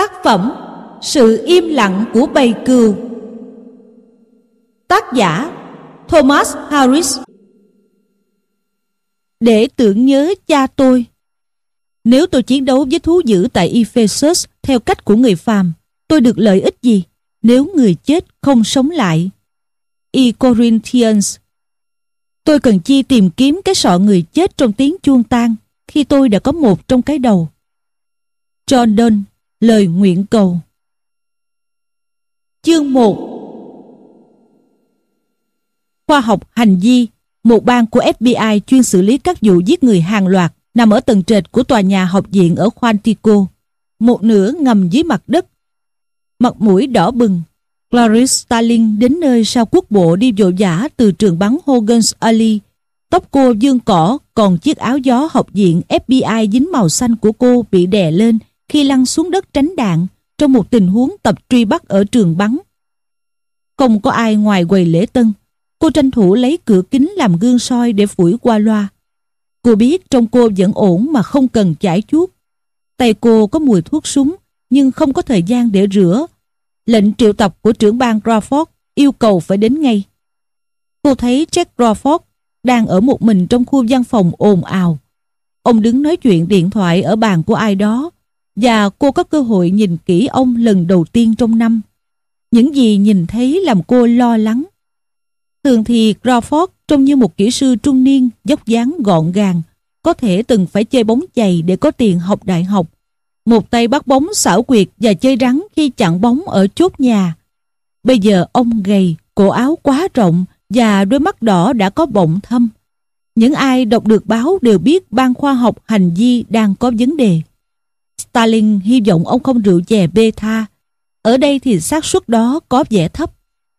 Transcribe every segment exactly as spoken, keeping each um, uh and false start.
Tác phẩm Sự im lặng của bầy cừu. Tác giả Thomas Harris. Để tưởng nhớ cha tôi. Nếu tôi chiến đấu với thú dữ tại Ephesus theo cách của người phàm, tôi được lợi ích gì nếu người chết không sống lại? E. Corinthians. Tôi cần chi tìm kiếm cái sọ người chết trong tiếng chuông tang khi tôi đã có một trong cái đầu. John Donne, lời nguyện cầu. Chương một. Khoa học hành vi, một bang của F B I chuyên xử lý các vụ giết người hàng loạt, nằm ở tầng trệt của tòa nhà học viện ở Quantico, một nửa ngầm dưới mặt đất. Mặt mũi đỏ bừng, Clarice Starling đến nơi sau quốc bộ đi vội vã từ trường bắn Hogan's Alley. Tóc cô vương cỏ, còn chiếc áo gió học viện F B I dính màu xanh của cô bị đè lên khi lăn xuống đất tránh đạn trong một tình huống tập truy bắt ở trường bắn. Không có ai ngoài quầy lễ tân. Cô tranh thủ lấy cửa kính làm gương soi để phủi qua loa. Cô biết trong cô vẫn ổn mà không cần chải chuốt. Tay cô có mùi thuốc súng nhưng không có thời gian để rửa. Lệnh triệu tập của trưởng ban Crawford yêu cầu phải đến ngay. Cô thấy Jack Crawford đang ở một mình trong khu văn phòng ồn ào. Ông đứng nói chuyện điện thoại ở bàn của ai đó, và cô có cơ hội nhìn kỹ ông lần đầu tiên trong năm. Những gì nhìn thấy làm cô lo lắng. Thường thì Crawford trông như một kỹ sư trung niên, dốc dáng gọn gàng, có thể từng phải chơi bóng chày để có tiền học đại học. Một tay bắt bóng xảo quyệt và chơi rắn khi chặn bóng ở chốt nhà. Bây giờ ông gầy, cổ áo quá rộng và đôi mắt đỏ đã có bọng thâm. Những ai đọc được báo đều biết ban khoa học hành vi đang có vấn đề. Starling hy vọng ông không rượu chè beta. Ở đây thì xác suất đó có vẻ thấp.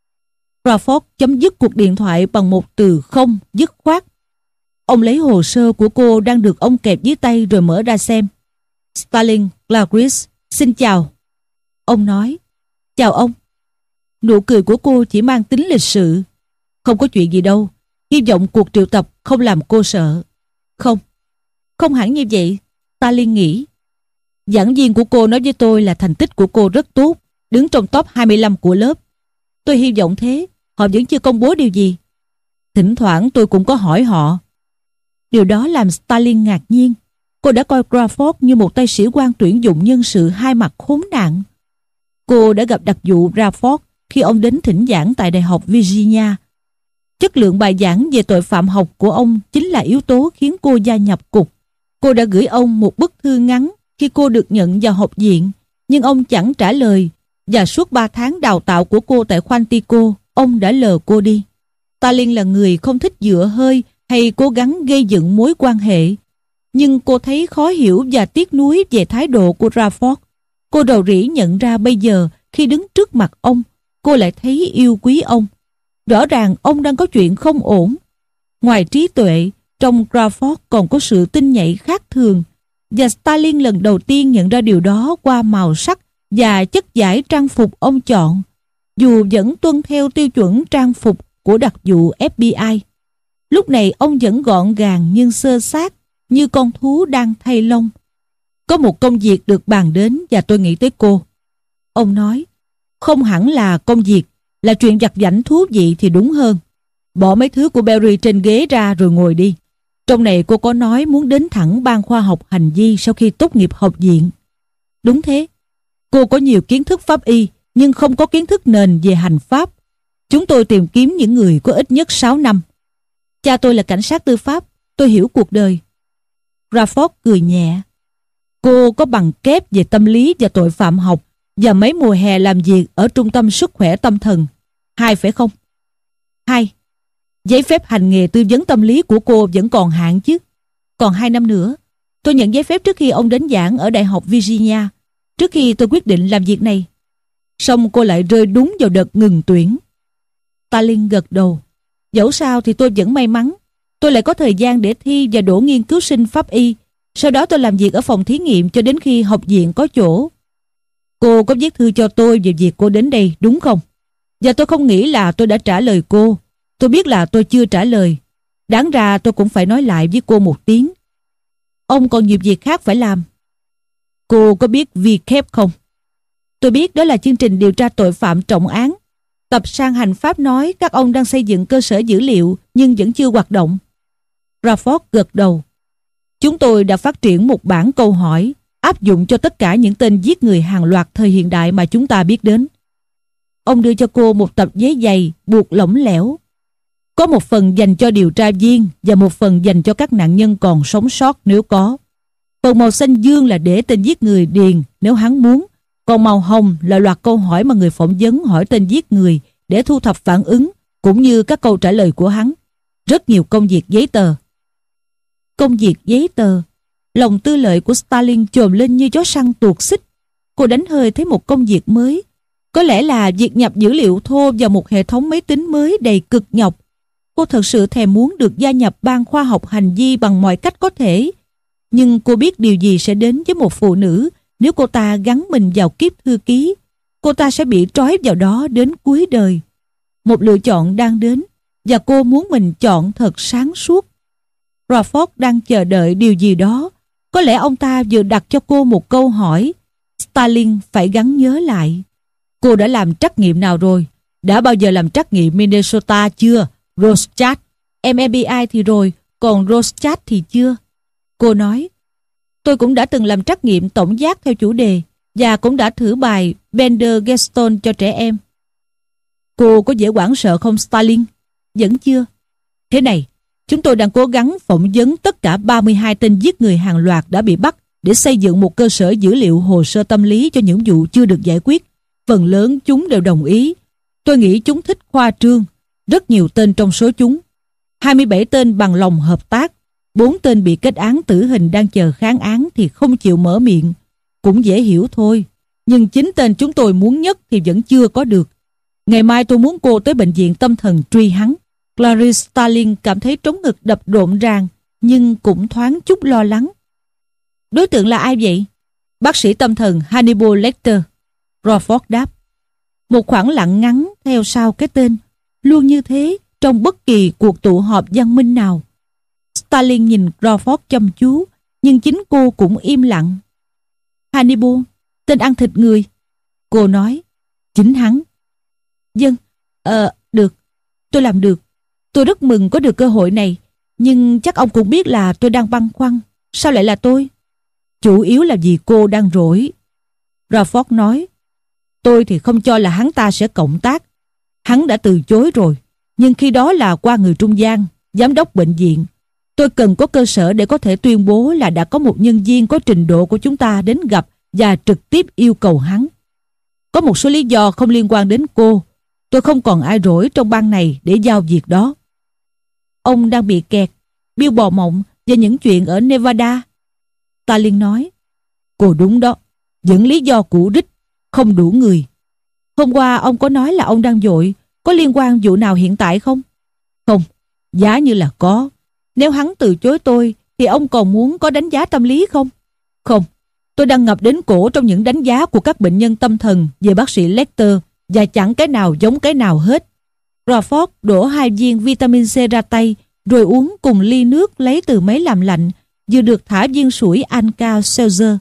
Crawford chấm dứt cuộc điện thoại bằng một từ không dứt khoát. Ông lấy hồ sơ của cô đang được ông kẹp dưới tay rồi mở ra xem. Starling, Clarice, xin chào. Ông nói, chào ông. Nụ cười của cô chỉ mang tính lịch sự. Không có chuyện gì đâu. Hy vọng cuộc triệu tập không làm cô sợ. Không, không hẳn như vậy, Starling nghĩ. Giảng viên của cô nói với tôi là thành tích của cô rất tốt, đứng trong top hai mươi lăm của lớp. Tôi hy vọng thế. Họ vẫn chưa công bố điều gì. Thỉnh thoảng tôi cũng có hỏi họ. Điều đó làm Starling ngạc nhiên. Cô đã coi Crawford như một tay sĩ quan tuyển dụng nhân sự hai mặt khốn nạn. Cô đã gặp đặc vụ Bradford khi ông đến thỉnh giảng tại Đại học Virginia. Chất lượng bài giảng về tội phạm học của ông chính là yếu tố khiến cô gia nhập cục. Cô đã gửi ông một bức thư ngắn khi cô được nhận vào học viện, nhưng ông chẳng trả lời, và suốt ba tháng đào tạo của cô tại Quantico, ông đã lờ cô đi. Starling là người không thích dựa hơi hay cố gắng gây dựng mối quan hệ, nhưng cô thấy khó hiểu và tiếc nuối về thái độ của Crawford. Cô rầu rĩ nhận ra bây giờ khi đứng trước mặt ông, cô lại thấy yêu quý ông. Rõ ràng ông đang có chuyện không ổn. Ngoài trí tuệ, trong Crawford còn có sự tinh nhạy khác thường, và Starling lần đầu tiên nhận ra điều đó qua màu sắc và chất vải trang phục ông chọn, dù vẫn tuân theo tiêu chuẩn trang phục của đặc vụ F B I. Lúc này ông vẫn gọn gàng nhưng xơ xác, như con thú đang thay lông. Có một công việc được bàn đến và tôi nghĩ tới cô. Ông nói, không hẳn là công việc, là chuyện vặt vãnh thú vị thì đúng hơn. Bỏ mấy thứ của Barry trên ghế ra rồi ngồi đi. Trong này cô có nói muốn đến thẳng ban khoa học hành vi sau khi tốt nghiệp học viện. Đúng thế. Cô có nhiều kiến thức pháp y nhưng không có kiến thức nền về hành pháp. Chúng tôi tìm kiếm những người có ít nhất sáu năm. Cha tôi là cảnh sát tư pháp. Tôi hiểu cuộc đời. Crawford cười nhẹ. Cô có bằng kép về tâm lý và tội phạm học và mấy mùa hè làm việc ở trung tâm sức khỏe tâm thần. Hai phải không? Hai. Giấy phép hành nghề tư vấn tâm lý của cô vẫn còn hạn chứ? Còn hai năm nữa. Tôi nhận giấy phép trước khi ông đến giảng ở Đại học Virginia, trước khi tôi quyết định làm việc này. Xong cô lại rơi đúng vào đợt ngừng tuyển. Starling gật đầu. Dẫu sao thì tôi vẫn may mắn. Tôi lại có thời gian để thi và đỗ nghiên cứu sinh pháp y. Sau đó tôi làm việc ở phòng thí nghiệm cho đến khi học viện có chỗ. Cô có viết thư cho tôi về việc cô đến đây đúng không? Và tôi không nghĩ là tôi đã trả lời cô. Tôi biết là tôi chưa trả lời. Đáng ra tôi cũng phải nói lại với cô một tiếng. Ông còn nhiều việc khác phải làm. Cô có biết vi kép không? Tôi biết đó là chương trình điều tra tội phạm trọng án. Tập sang hành pháp nói các ông đang xây dựng cơ sở dữ liệu nhưng vẫn chưa hoạt động. Crawford gật đầu. Chúng tôi đã phát triển một bảng câu hỏi áp dụng cho tất cả những tên giết người hàng loạt thời hiện đại mà chúng ta biết đến. Ông đưa cho cô một tập giấy dày buộc lỏng lẻo. Có một phần dành cho điều tra viên và một phần dành cho các nạn nhân còn sống sót nếu có. Phần màu xanh dương là để tên giết người điền nếu hắn muốn, còn màu hồng là loạt câu hỏi mà người phỏng vấn hỏi tên giết người để thu thập phản ứng cũng như các câu trả lời của hắn. Rất nhiều công việc giấy tờ. Công việc giấy tờ. Lòng tư lợi của Stalin chồm lên như chó săn tuột xích. Cô đánh hơi thấy một công việc mới. Có lẽ là việc nhập dữ liệu thô vào một hệ thống máy tính mới đầy cực nhọc. Cô thật sự thèm muốn được gia nhập ban khoa học hành vi bằng mọi cách có thể. Nhưng cô biết điều gì sẽ đến với một phụ nữ nếu cô ta gắn mình vào kiếp thư ký. Cô ta sẽ bị trói vào đó đến cuối đời. Một lựa chọn đang đến và cô muốn mình chọn thật sáng suốt. Crawford đang chờ đợi điều gì đó. Có lẽ ông ta vừa đặt cho cô một câu hỏi. Stalin phải gắng nhớ lại. Cô đã làm trắc nghiệm nào rồi? Đã bao giờ làm trắc nghiệm Minnesota chưa? Rorschach. Em ép bê i thì rồi, còn Rorschach thì chưa. Cô nói, tôi cũng đã từng làm trắc nghiệm tổng giác theo chủ đề và cũng đã thử bài Bender-Gaston cho trẻ em. Cô có dễ hoảng sợ không Stalin? Vẫn chưa. Thế này, chúng tôi đang cố gắng phỏng vấn tất cả ba mươi hai tên giết người hàng loạt đã bị bắt để xây dựng một cơ sở dữ liệu hồ sơ tâm lý cho những vụ chưa được giải quyết. Phần lớn chúng đều đồng ý. Tôi nghĩ chúng thích khoa trương. Rất nhiều tên trong số chúng. hai mươi bảy tên bằng lòng hợp tác. bốn tên bị kết án tử hình đang chờ kháng án thì không chịu mở miệng. Cũng dễ hiểu thôi. Nhưng chính tên chúng tôi muốn nhất thì vẫn chưa có được. Ngày mai tôi muốn cô tới bệnh viện tâm thần truy hắn. Clarice Starling cảm thấy trống ngực đập rộn ràng, nhưng cũng thoáng chút lo lắng. Đối tượng là ai vậy? Bác sĩ tâm thần Hannibal Lecter. Crawford đáp. Một khoảng lặng ngắn theo sau cái tên, luôn như thế trong bất kỳ cuộc tụ họp văn minh nào. Stalin nhìn Crawford chăm chú, nhưng chính cô cũng im lặng. Hannibal, tên ăn thịt người. Cô nói, chính hắn. Vâng, ờ, được, tôi làm được. Tôi rất mừng có được cơ hội này, nhưng chắc ông cũng biết là tôi đang băn khoăn. Sao lại là tôi? Chủ yếu là vì cô đang rỗi. Crawford nói, tôi thì không cho là hắn ta sẽ cộng tác. Hắn đã từ chối rồi, nhưng khi đó là qua người trung gian, giám đốc bệnh viện. Tôi cần có cơ sở để có thể tuyên bố là đã có một nhân viên có trình độ của chúng ta đến gặp và trực tiếp yêu cầu hắn. Có một số lý do không liên quan đến cô. Tôi không còn ai rỗi trong ban này để giao việc đó. Ông đang bị kẹt, biêu bò mộng và những chuyện ở Nevada. Stalin nói, cô đúng đó, vẫn lý do cũ rích, không đủ người. Hôm qua ông có nói là ông đang vội, có liên quan vụ nào hiện tại không? Không, giá như là có. Nếu hắn từ chối tôi, thì ông còn muốn có đánh giá tâm lý không? Không, tôi đang ngập đến cổ trong những đánh giá của các bệnh nhân tâm thần về bác sĩ Lecter và chẳng cái nào giống cái nào hết. Crawford đổ hai viên vitamin C ra tay, rồi uống cùng ly nước lấy từ máy làm lạnh, vừa được thả viên sủi Alka-Seltzer.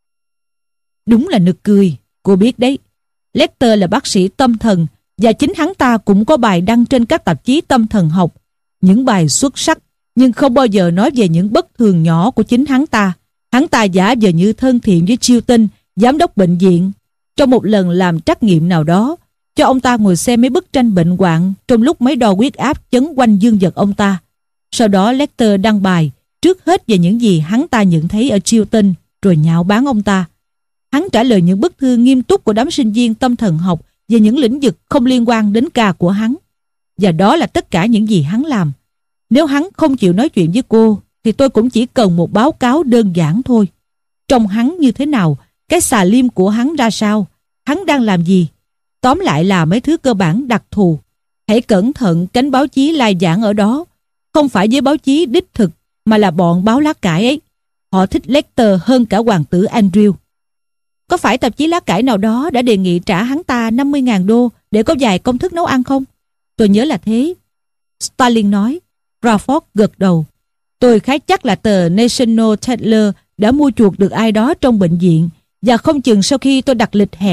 Đúng là nực cười, cô biết đấy. Lecter là bác sĩ tâm thần và chính hắn ta cũng có bài đăng trên các tạp chí tâm thần học. Những bài xuất sắc, nhưng không bao giờ nói về những bất thường nhỏ của chính hắn ta. Hắn ta giả vờ như thân thiện với Chilton, giám đốc bệnh viện. Trong một lần làm trắc nghiệm nào đó, cho ông ta ngồi xem mấy bức tranh bệnh hoạn trong lúc máy đo huyết áp chấn quanh dương vật ông ta. Sau đó Lecter đăng bài trước hết về những gì hắn ta nhận thấy ở Chilton, rồi nhạo báng ông ta. Hắn trả lời những bức thư nghiêm túc của đám sinh viên tâm thần học về những lĩnh vực không liên quan đến ca của hắn. Và đó là tất cả những gì hắn làm. Nếu hắn không chịu nói chuyện với cô, thì tôi cũng chỉ cần một báo cáo đơn giản thôi. Trông hắn như thế nào, cái xà lim của hắn ra sao, hắn đang làm gì. Tóm lại là mấy thứ cơ bản đặc thù. Hãy cẩn thận cánh báo chí lai giảng ở đó. Không phải với báo chí đích thực, mà là bọn báo lá cải ấy. Họ thích Lecter hơn cả hoàng tử Andrew. Có phải tạp chí lá cải nào đó đã đề nghị trả hắn ta năm mươi nghìn đô để có vài công thức nấu ăn không? Tôi nhớ là thế. Stalin nói. Crawford gật đầu. Tôi khá chắc là tờ National Tatler đã mua chuộc được ai đó trong bệnh viện, và không chừng sau khi tôi đặt lịch hẹn,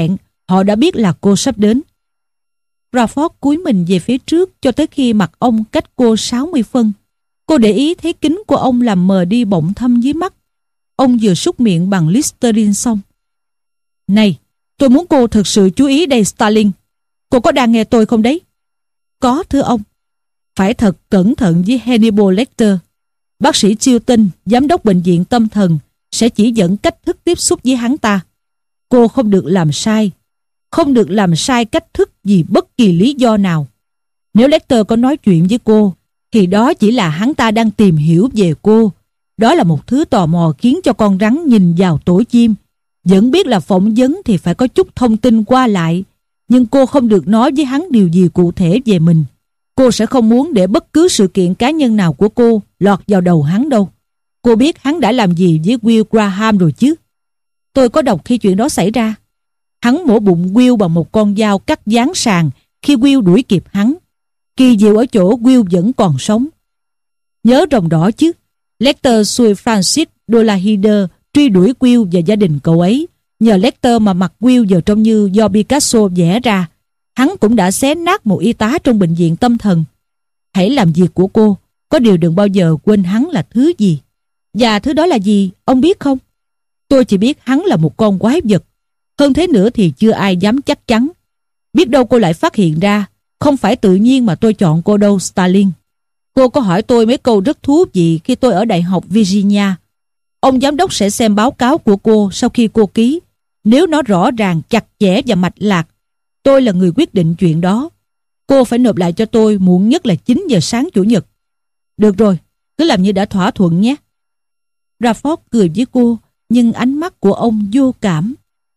Họ đã biết là cô sắp đến. Crawford cúi mình về phía trước cho tới khi mặt ông cách cô sáu mươi phân. Cô để ý thấy kính của ông làm mờ đi bọng thâm dưới mắt. Ông vừa súc miệng bằng Listerine xong. Này, tôi muốn cô thực sự chú ý đây Starling. Cô có đang nghe tôi không đấy? Có thưa ông. Phải thật cẩn thận với Hannibal Lecter. Bác sĩ Chilton, giám đốc bệnh viện tâm thần, sẽ chỉ dẫn cách thức tiếp xúc với hắn ta. Cô không được làm sai. Không được làm sai cách thức vì bất kỳ lý do nào. Nếu Lecter có nói chuyện với cô, thì đó chỉ là hắn ta đang tìm hiểu về cô. Đó là một thứ tò mò khiến cho con rắn nhìn vào tổ chim. Vẫn biết là phỏng vấn thì phải có chút thông tin qua lại. Nhưng cô không được nói với hắn điều gì cụ thể về mình. Cô sẽ không muốn để bất cứ sự kiện cá nhân nào của cô lọt vào đầu hắn đâu. Cô biết hắn đã làm gì với Will Graham rồi chứ? Tôi có đọc khi chuyện đó xảy ra. Hắn mổ bụng Will bằng một con dao cắt dán sàn khi Will đuổi kịp hắn. Kỳ diệu ở chỗ Will vẫn còn sống. Nhớ rồng đỏ chứ? Lecter xui Francis Dolarhyder truy đuổi Will và gia đình cậu ấy. Nhờ Lecter mà mặt Will giờ trông như do Picasso vẽ ra. Hắn cũng đã xé nát một y tá trong bệnh viện tâm thần. Hãy làm việc của cô, có điều đừng bao giờ quên hắn là thứ gì. Và thứ đó là gì, ông biết không? Tôi chỉ biết hắn là một con quái vật. Hơn thế nữa thì chưa ai dám chắc chắn. Biết đâu cô lại phát hiện ra. Không phải tự nhiên mà tôi chọn cô đâu, Starling. Cô có hỏi tôi mấy câu rất thú vị khi tôi ở Đại học Virginia. Ông giám đốc sẽ xem báo cáo của cô sau khi cô ký. Nếu nó rõ ràng, chặt chẽ và mạch lạc, tôi là người quyết định chuyện đó. Cô phải nộp lại cho tôi muộn nhất là chín giờ sáng Chủ nhật. Được rồi, cứ làm như đã thỏa thuận nhé. Crawford cười với cô, nhưng ánh mắt của ông vô cảm.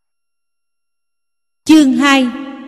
Chương hai.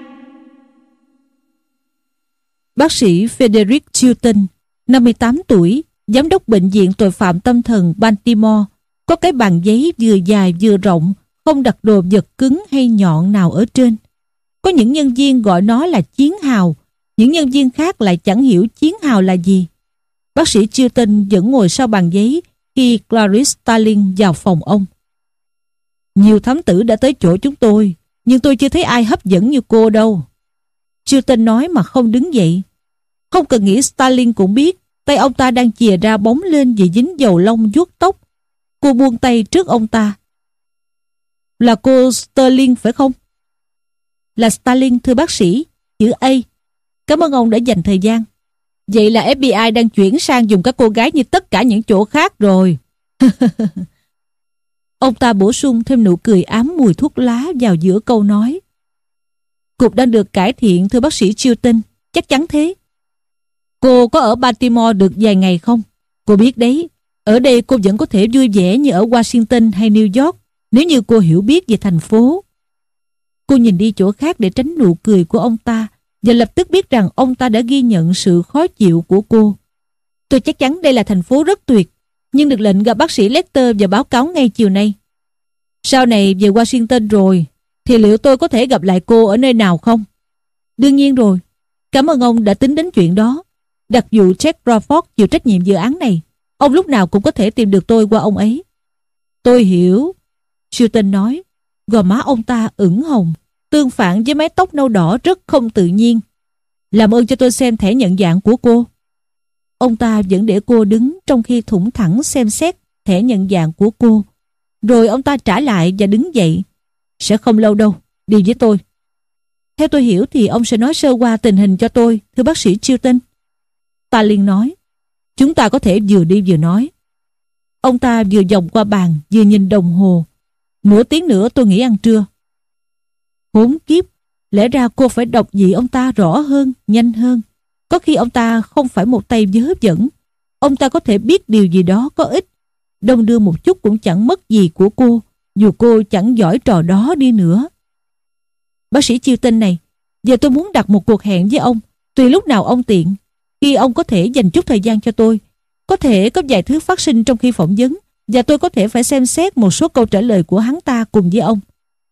Bác sĩ Frederick Chilton, năm mươi tám tuổi, giám đốc bệnh viện tội phạm tâm thần Baltimore, có cái bàn giấy vừa dài vừa rộng, không đặt đồ vật cứng hay nhọn nào ở trên. Có những nhân viên gọi nó là chiến hào, những nhân viên khác lại chẳng hiểu chiến hào là gì. Bác sĩ Chilton vẫn ngồi sau bàn giấy khi Clarice Starling vào phòng ông. Nhiều thám tử đã tới chỗ chúng tôi, nhưng tôi chưa thấy ai hấp dẫn như cô đâu. Chilton nói mà không đứng dậy. Không cần nghĩ Starling cũng biết, tay ông ta đang chìa ra bóng lên vì dính dầu lông vuốt tóc. Cô buông tay trước ông ta. Là cô Sterling phải không? Là Starling thưa bác sĩ, chữ A. Cảm ơn ông đã dành thời gian. Vậy là ép bê i đang chuyển sang dùng các cô gái như tất cả những chỗ khác rồi. Ông ta bổ sung thêm nụ cười ám mùi thuốc lá vào giữa câu nói. Cục đang được cải thiện thưa bác sĩ Chilton, chắc chắn thế. Cô có ở Baltimore được vài ngày không? Cô biết đấy, ở đây cô vẫn có thể vui vẻ như ở Washington hay New York nếu như cô hiểu biết về thành phố. Cô nhìn đi chỗ khác để tránh nụ cười của ông ta và lập tức biết rằng ông ta đã ghi nhận sự khó chịu của cô. Tôi chắc chắn đây là thành phố rất tuyệt, nhưng được lệnh gặp bác sĩ Lecter và báo cáo ngay chiều nay. Sau này về Washington rồi, thì liệu tôi có thể gặp lại cô ở nơi nào không? Đương nhiên rồi. Cảm ơn ông đã tính đến chuyện đó. Đặc vụ Jack Crawford chịu trách nhiệm dự án này. Ông lúc nào cũng có thể tìm được tôi qua ông ấy. Tôi hiểu. Chilton nói. Gò má ông ta ửng hồng, tương phản với mái tóc nâu đỏ rất không tự nhiên. Làm ơn cho tôi xem thẻ nhận dạng của cô. Ông ta vẫn để cô đứng trong khi thủng thẳng xem xét thẻ nhận dạng của cô. Rồi ông ta trả lại và đứng dậy. Sẽ không lâu đâu, đi với tôi. Theo tôi hiểu thì ông sẽ nói sơ qua tình hình cho tôi, thưa bác sĩ Chilton. Starling nói. Chúng ta có thể vừa đi vừa nói. Ông ta vừa vòng qua bàn, vừa nhìn đồng hồ. Nửa tiếng nữa tôi nghỉ ăn trưa. Khốn kiếp, lẽ ra cô phải đọc vị ông ta rõ hơn, nhanh hơn. Có khi ông ta không phải một tay vớ vẩn. Ông ta có thể biết điều gì đó có ích. Đông đưa một chút cũng chẳng mất gì của cô, dù cô chẳng giỏi trò đó đi nữa. Bác sĩ Chilton này, giờ tôi muốn đặt một cuộc hẹn với ông, tùy lúc nào ông tiện. Khi ông có thể dành chút thời gian cho tôi, có thể có vài thứ phát sinh trong khi phỏng vấn, và tôi có thể phải xem xét một số câu trả lời của hắn ta cùng với ông.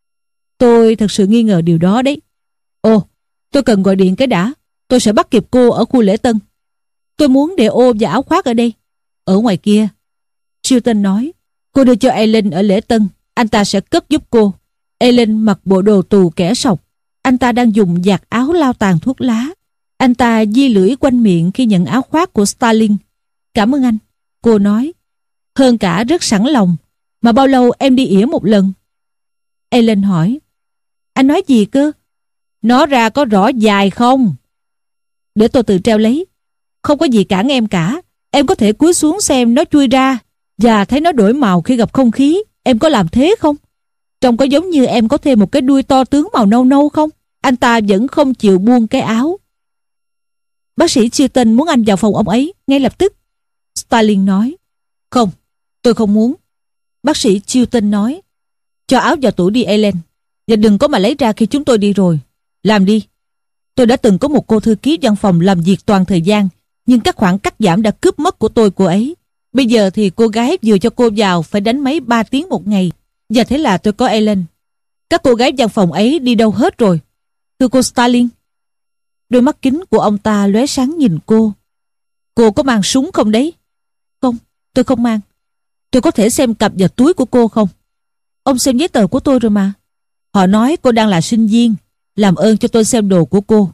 Tôi thật sự nghi ngờ điều đó đấy. Ồ, tôi cần gọi điện cái đã. Tôi sẽ bắt kịp cô ở khu lễ tân. Tôi muốn để ô và áo khoác ở đây. Ở ngoài kia. Chilton nói. Cô đưa cho Ellen ở lễ tân. Anh ta sẽ cất giúp cô. Ellen mặc bộ đồ tù kẻ sọc, Anh ta đang dùng giặt áo lau tàn thuốc lá. Anh ta di lưỡi quanh miệng khi nhận áo khoác của Starling. Cảm ơn anh, cô nói. Hơn cả rất sẵn lòng. Mà bao lâu em đi ỉa một lần? Ellen hỏi. Anh nói gì cơ? Nó ra có rõ dài không? Để tôi tự treo lấy. Không có gì cản em cả. Em có thể cúi xuống xem nó chui ra và thấy nó đổi màu khi gặp không khí. Em có làm thế không? Trông có giống như em có thêm một cái đuôi to tướng màu nâu nâu không? Anh ta vẫn không chịu buông cái áo. Bác sĩ Chilton muốn anh vào phòng ông ấy ngay lập tức. Starling nói. Không, tôi không muốn. Bác sĩ Chilton nói. Cho áo vào tủ đi Ellen. Và đừng có mà lấy ra khi chúng tôi đi rồi. Làm đi. Tôi đã từng có một cô thư ký văn phòng làm việc toàn thời gian, nhưng các khoản cắt giảm đã cướp mất của tôi cô ấy. Bây giờ thì cô gái vừa cho cô vào phải đánh máy ba tiếng một ngày. Và thế là tôi có Ellen. Các cô gái văn phòng ấy đi đâu hết rồi? Thưa cô Starling. Đôi mắt kính của ông ta lóe sáng nhìn cô. Cô có mang súng không đấy? Không, tôi không mang. Tôi có thể xem cặp và túi của cô không? Ông xem giấy tờ của tôi rồi mà. Họ nói cô đang là sinh viên. Làm ơn cho tôi xem đồ của cô.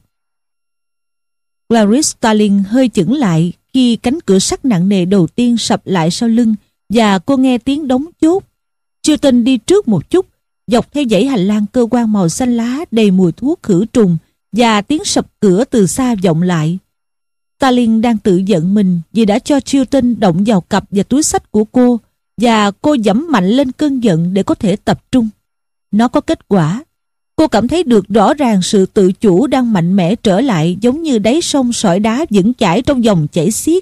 Clarice Starling hơi chững lại khi cánh cửa sắt nặng nề đầu tiên sập lại sau lưng và cô nghe tiếng đóng chốt. Chilton đi trước một chút, dọc theo dãy hành lang cơ quan màu xanh lá đầy mùi thuốc khử trùng và tiếng sập cửa từ xa vọng lại. Starling đang tự giận mình vì đã cho Chilton động vào cặp và túi xách của cô, và cô giẫm mạnh lên cơn giận để có thể tập trung. Nó có kết quả. Cô cảm thấy được rõ ràng sự tự chủ đang mạnh mẽ trở lại, giống như đáy sông sỏi đá vững chãi trong dòng chảy xiết.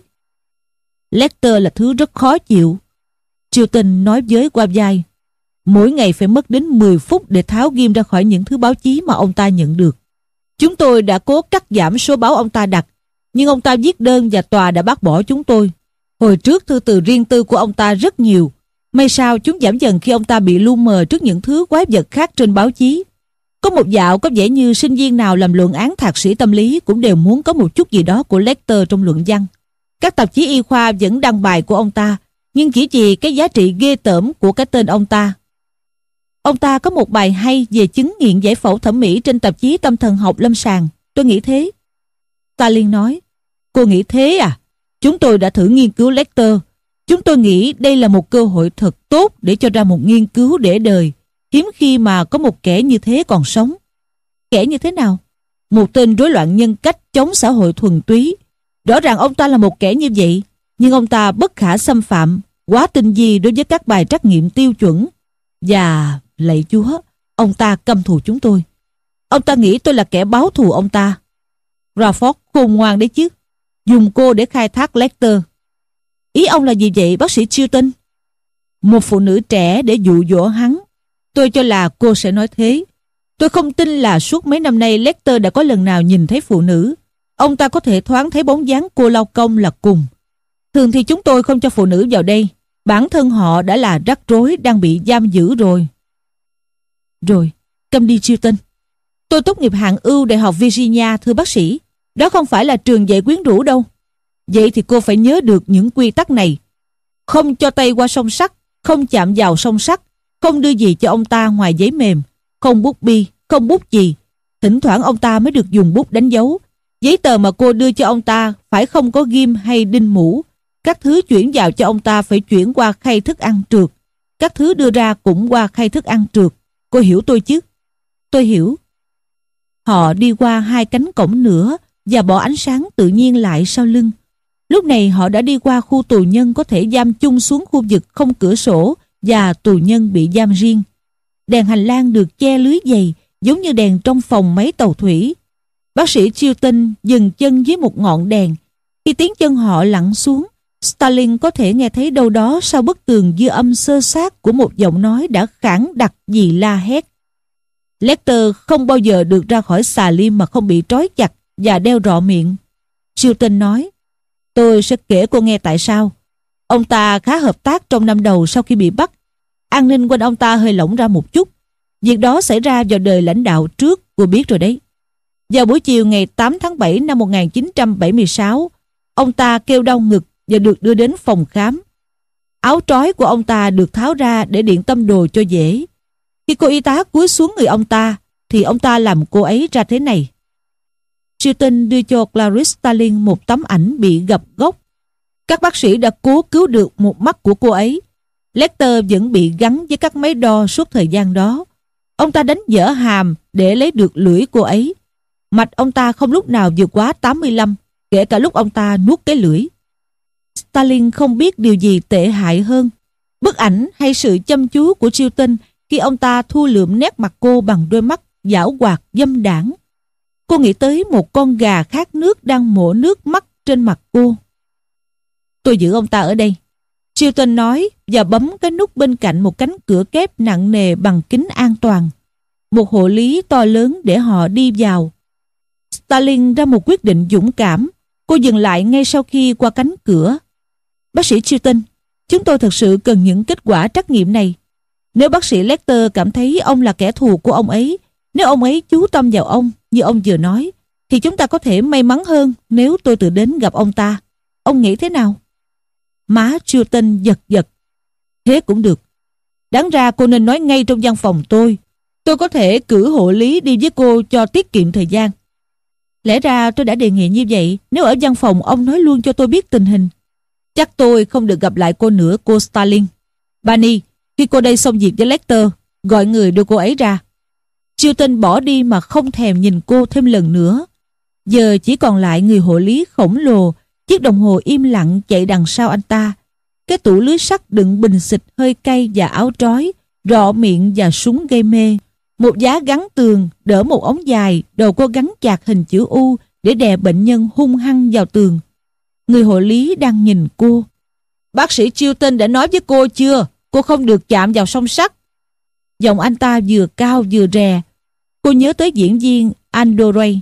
Lecter là thứ rất khó chịu. Chilton nói với qua vai. Mỗi ngày phải mất đến mười phút để tháo ghim ra khỏi những thứ báo chí mà ông ta nhận được. Chúng tôi đã cố cắt giảm số báo ông ta đặt, nhưng ông ta viết đơn và tòa đã bác bỏ chúng tôi. Hồi trước thư từ riêng tư của ông ta rất nhiều. May sao chúng giảm dần khi ông ta bị lu mờ trước những thứ quái vật khác trên báo chí. Có một dạo có vẻ như sinh viên nào làm luận án thạc sĩ tâm lý cũng đều muốn có một chút gì đó của Lecter trong luận văn. Các tạp chí y khoa vẫn đăng bài của ông ta, nhưng chỉ vì cái giá trị ghê tởm của cái tên ông ta. Ông ta có một bài hay về chứng nghiện giải phẫu thẩm mỹ trên tạp chí Tâm thần học lâm sàng. Tôi nghĩ thế. Starling nói. Cô nghĩ thế à? Chúng tôi đã thử nghiên cứu Lecter. Chúng tôi nghĩ đây là một cơ hội thật tốt để cho ra một nghiên cứu để đời. Hiếm khi mà có một kẻ như thế còn sống. Kẻ như thế nào? Một tên rối loạn nhân cách chống xã hội thuần túy. Rõ ràng ông ta là một kẻ như vậy, nhưng ông ta bất khả xâm phạm, quá tinh vi đối với các bài trắc nghiệm tiêu chuẩn. Và, lạy Chúa, ông ta căm thù chúng tôi. Ông ta nghĩ tôi là kẻ báo thù ông ta. Crawford khôn ngoan đấy chứ. Dùng cô để khai thác Lecter. Ý ông là gì vậy, bác sĩ Chilton? Một phụ nữ trẻ để dụ dỗ hắn. Tôi cho là cô sẽ nói thế. Tôi không tin là suốt mấy năm nay Lecter đã có lần nào nhìn thấy phụ nữ. Ông ta có thể thoáng thấy bóng dáng cô lao công là cùng. Thường thì chúng tôi không cho phụ nữ vào đây. Bản thân họ đã là rắc rối đang bị giam giữ rồi. Rồi, câm đi Chilton. Tôi tốt nghiệp hạng ưu Đại học Virginia, thưa bác sĩ. Đó không phải là trường dạy quyến rũ đâu. Vậy thì cô phải nhớ được những quy tắc này. Không cho tay qua song sắt, không chạm vào song sắt, không đưa gì cho ông ta ngoài giấy mềm, không bút bi, không bút chì. Thỉnh thoảng ông ta mới được dùng bút đánh dấu. Giấy tờ mà cô đưa cho ông ta phải không có ghim hay đinh mũ. Các thứ chuyển vào cho ông ta phải chuyển qua khay thức ăn trượt. Các thứ đưa ra cũng qua khay thức ăn trượt. Cô hiểu tôi chứ? Tôi hiểu. Họ đi qua hai cánh cổng nữa và bỏ ánh sáng tự nhiên lại sau lưng. Lúc này họ đã đi qua khu tù nhân có thể giam chung xuống khu vực không cửa sổ và tù nhân bị giam riêng. Đèn hành lang được che lưới dày giống như đèn trong phòng máy tàu thủy. Bác sĩ Chilton dừng chân dưới một ngọn đèn. Khi tiếng chân họ lặn xuống, Starling có thể nghe thấy đâu đó sau bức tường dư âm xơ xác của một giọng nói đã khản đặc vì la hét. Lecter không bao giờ được ra khỏi xà lim mà không bị trói chặt và đeo rọ miệng. Chilton nói, tôi sẽ kể cô nghe tại sao. Ông ta khá hợp tác trong năm đầu sau khi bị bắt. An ninh quanh ông ta hơi lỏng ra một chút. Việc đó xảy ra vào đời lãnh đạo trước, cô biết rồi đấy. Vào buổi chiều ngày tám tháng bảy năm một nghìn chín trăm bảy mươi sáu, ông ta kêu đau ngực và được đưa đến phòng khám. Áo trói của ông ta được tháo ra để điện tâm đồ cho dễ. Khi cô y tá cúi xuống người ông ta, thì ông ta làm cô ấy ra thế này. Chilton đưa cho Clarice Starling một tấm ảnh bị gập gốc. Các bác sĩ đã cố cứu được một mắt của cô ấy. Lecter vẫn bị gắn với các máy đo suốt thời gian đó. Ông ta đánh dở hàm để lấy được lưỡi cô ấy. Mạch ông ta không lúc nào vượt quá tám mươi lăm, kể cả lúc ông ta nuốt cái lưỡi. Starling không biết điều gì tệ hại hơn, bức ảnh hay sự chăm chú của Chilton khi ông ta thu lượm nét mặt cô bằng đôi mắt giảo hoạt dâm đãng. Cô nghĩ tới một con gà khát nước đang mổ nước mắt trên mặt cô. Tôi giữ ông ta ở đây, Chilton nói và bấm cái nút bên cạnh một cánh cửa kép nặng nề bằng kính an toàn. Một hộ lý to lớn để họ đi vào. Starling ra một quyết định dũng cảm. Cô dừng lại ngay sau khi qua cánh cửa. Bác sĩ Chilton, chúng tôi thực sự cần những kết quả trắc nghiệm này. Nếu bác sĩ Lecter cảm thấy ông là kẻ thù của ông ấy, nếu ông ấy chú tâm vào ông như ông vừa nói, thì chúng ta có thể may mắn hơn nếu tôi tự đến gặp ông ta. Ông nghĩ thế nào? Má Chilton giật giật. Thế cũng được. Đáng ra cô nên nói ngay trong văn phòng tôi. Tôi có thể cử hộ lý đi với cô cho tiết kiệm thời gian. Lẽ ra tôi đã đề nghị như vậy nếu ở văn phòng ông nói luôn cho tôi biết tình hình. Chắc tôi không được gặp lại cô nữa, cô Starling. Barney, khi cô đây xong việc với Lecter, gọi người đưa cô ấy ra. Chilton bỏ đi mà không thèm nhìn cô thêm lần nữa. Giờ chỉ còn lại người hộ lý khổng lồ, chiếc đồng hồ im lặng chạy đằng sau anh ta, cái tủ lưới sắt đựng bình xịt hơi cay và áo trói, rọ miệng và súng gây mê, một giá gắn tường đỡ một ống dài, đầu cô gắn chặt hình chữ U để đè bệnh nhân hung hăng vào tường. Người hộ lý đang nhìn cô. Bác sĩ Chilton đã nói với cô chưa? Cô không được chạm vào song sắt. Giọng anh ta vừa cao vừa rè. Cô nhớ tới diễn viên Aldo Ray.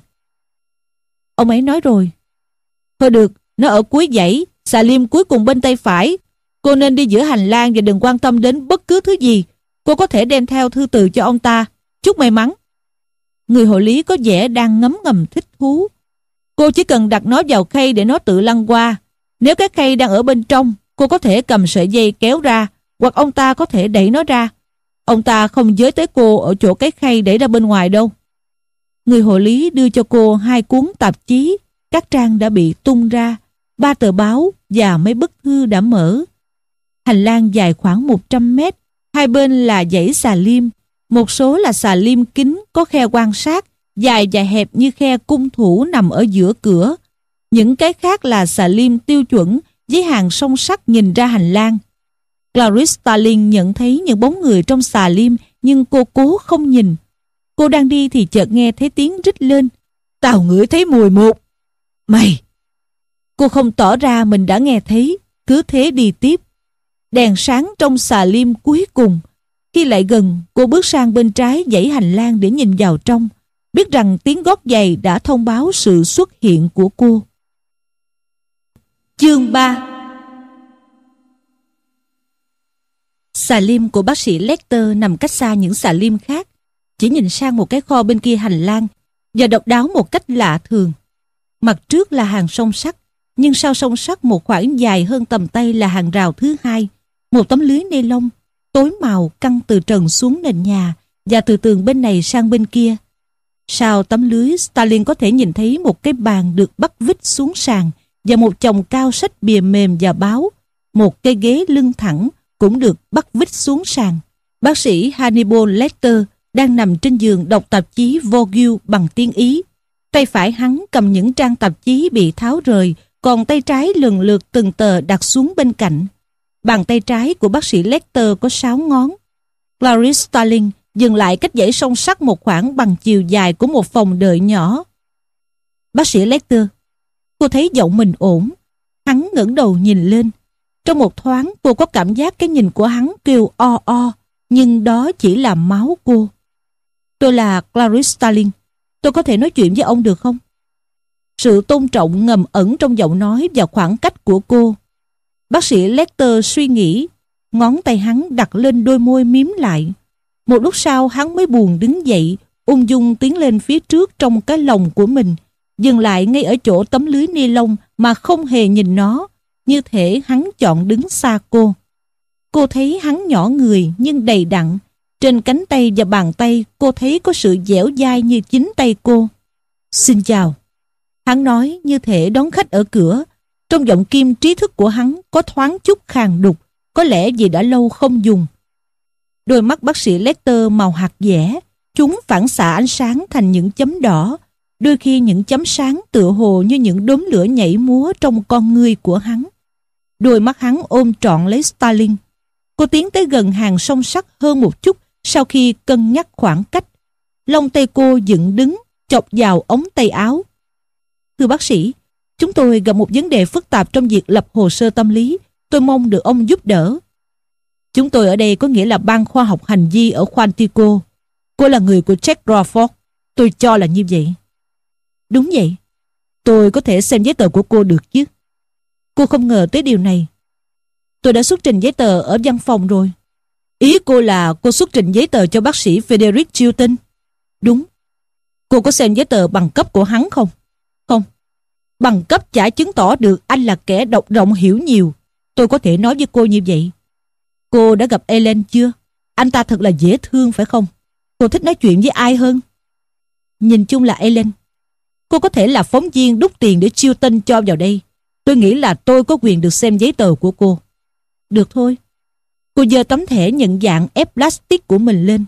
Ông ấy nói rồi. Thôi được, nó ở cuối dãy, xà lim cuối cùng bên tay phải. Cô nên đi giữa hành lang và đừng quan tâm đến bất cứ thứ gì. Cô có thể đem theo thư từ cho ông ta. Chúc may mắn. Người hộ lý có vẻ đang ngấm ngầm thích thú. Cô chỉ cần đặt nó vào khay để nó tự lăn qua. Nếu cái khay đang ở bên trong, cô có thể cầm sợi dây kéo ra, hoặc ông ta có thể đẩy nó ra. Ông ta không giới tới cô ở chỗ cái khay đẩy ra bên ngoài đâu. Người hộ lý đưa cho cô hai cuốn tạp chí. Các trang đã bị tung ra, ba tờ báo và mấy bức thư đã mở. Hành lang dài khoảng một trăm mét, hai bên là dãy xà lim. Một số là xà lim kín có khe quan sát, dài và hẹp như khe cung thủ nằm ở giữa cửa. Những cái khác là xà lim tiêu chuẩn với hàng song sắt nhìn ra hành lang. Clarice Starling nhận thấy những bóng người trong xà lim, nhưng cô cố không nhìn. Cô đang đi thì chợt nghe thấy tiếng rít lên. Tao ngửi thấy mùi một. Mày! Cô không tỏ ra mình đã nghe thấy, cứ thế đi tiếp. Đèn sáng trong xà lim cuối cùng. Khi lại gần, cô bước sang bên trái dãy hành lang để nhìn vào trong, biết rằng tiếng gót giày đã thông báo sự xuất hiện của cô. Chương ba. Xà lim của bác sĩ Lecter nằm cách xa những xà lim khác, chỉ nhìn sang một cái kho bên kia hành lang và độc đáo một cách lạ thường. Mặt trước là hàng song sắt, nhưng sau song sắt một khoảng dài hơn tầm tay là hàng rào thứ hai, một tấm lưới ni lông tối màu căng từ trần xuống nền nhà và từ tường bên này sang bên kia. Sau tấm lưới, Starling có thể nhìn thấy một cái bàn được bắt vít xuống sàn và một chồng cao sách bìa mềm và báo. Một cái ghế lưng thẳng cũng được bắt vít xuống sàn. Bác sĩ Hannibal Lecter đang nằm trên giường đọc tạp chí Vogue bằng tiếng Ý. Tay phải hắn cầm những trang tạp chí bị tháo rời, còn tay trái lần lượt từng tờ đặt xuống bên cạnh. Bàn tay trái của bác sĩ Lecter có sáu ngón. Clarice Starling dừng lại cách dãy song sắt một khoảng bằng chiều dài của một phòng đợi nhỏ. Bác sĩ Lecter. Cô thấy giọng mình ổn. Hắn ngẩng đầu nhìn lên. Trong một thoáng cô có cảm giác cái nhìn của hắn kêu o o, nhưng đó chỉ là máu cô. Tôi là Clarice Starling. Tôi có thể nói chuyện với ông được không? Sự tôn trọng ngầm ẩn trong giọng nói và khoảng cách của cô. Bác sĩ Lecter suy nghĩ. Ngón tay hắn đặt lên đôi môi miếm lại. Một lúc sau hắn mới buồn đứng dậy, ung dung tiến lên phía trước trong cái lồng của mình, dừng lại ngay ở chỗ tấm lưới ni lông mà không hề nhìn nó, như thể hắn chọn đứng xa cô. Cô thấy hắn nhỏ người nhưng đầy đặn. Trên cánh tay và bàn tay cô thấy có sự dẻo dai như chính tay cô. Xin chào. Hắn nói như thể đón khách ở cửa. Trong giọng kim trí thức của hắn có thoáng chút khàn đục, có lẽ vì đã lâu không dùng. Đôi mắt bác sĩ Lecter màu hạt dẻ, chúng phản xạ ánh sáng thành những chấm đỏ, đôi khi những chấm sáng tựa hồ như những đốm lửa nhảy múa trong con ngươi của hắn. Đôi mắt hắn ôm trọn lấy Starling. Cô tiến tới gần hàng song sắt hơn một chút sau khi cân nhắc khoảng cách. Lông tay cô dựng đứng, chọc vào ống tay áo. Thưa bác sĩ, chúng tôi gặp một vấn đề phức tạp trong việc lập hồ sơ tâm lý. Tôi mong được ông giúp đỡ. Chúng tôi ở đây có nghĩa là ban khoa học hành vi ở Quantico. Cô là người của Jack Crawford. Tôi cho là như vậy. Đúng vậy. Tôi có thể xem giấy tờ của cô được chứ? Cô không ngờ tới điều này. Tôi đã xuất trình giấy tờ ở văn phòng rồi. Ý cô là cô xuất trình giấy tờ cho bác sĩ Frederick Chilton? Đúng. Cô có xem giấy tờ bằng cấp của hắn không? Không. Bằng cấp chả chứng tỏ được anh là kẻ đọc rộng hiểu nhiều. Tôi có thể nói với cô như vậy. Cô đã gặp Ellen chưa? Anh ta thật là dễ thương phải không? Cô thích nói chuyện với ai hơn? Nhìn chung là Ellen. Cô có thể là phóng viên đút tiền để Chilton cho vào đây. Tôi nghĩ là tôi có quyền được xem giấy tờ của cô. Được thôi. Cô giơ tấm thẻ nhận dạng ép plastic của mình lên.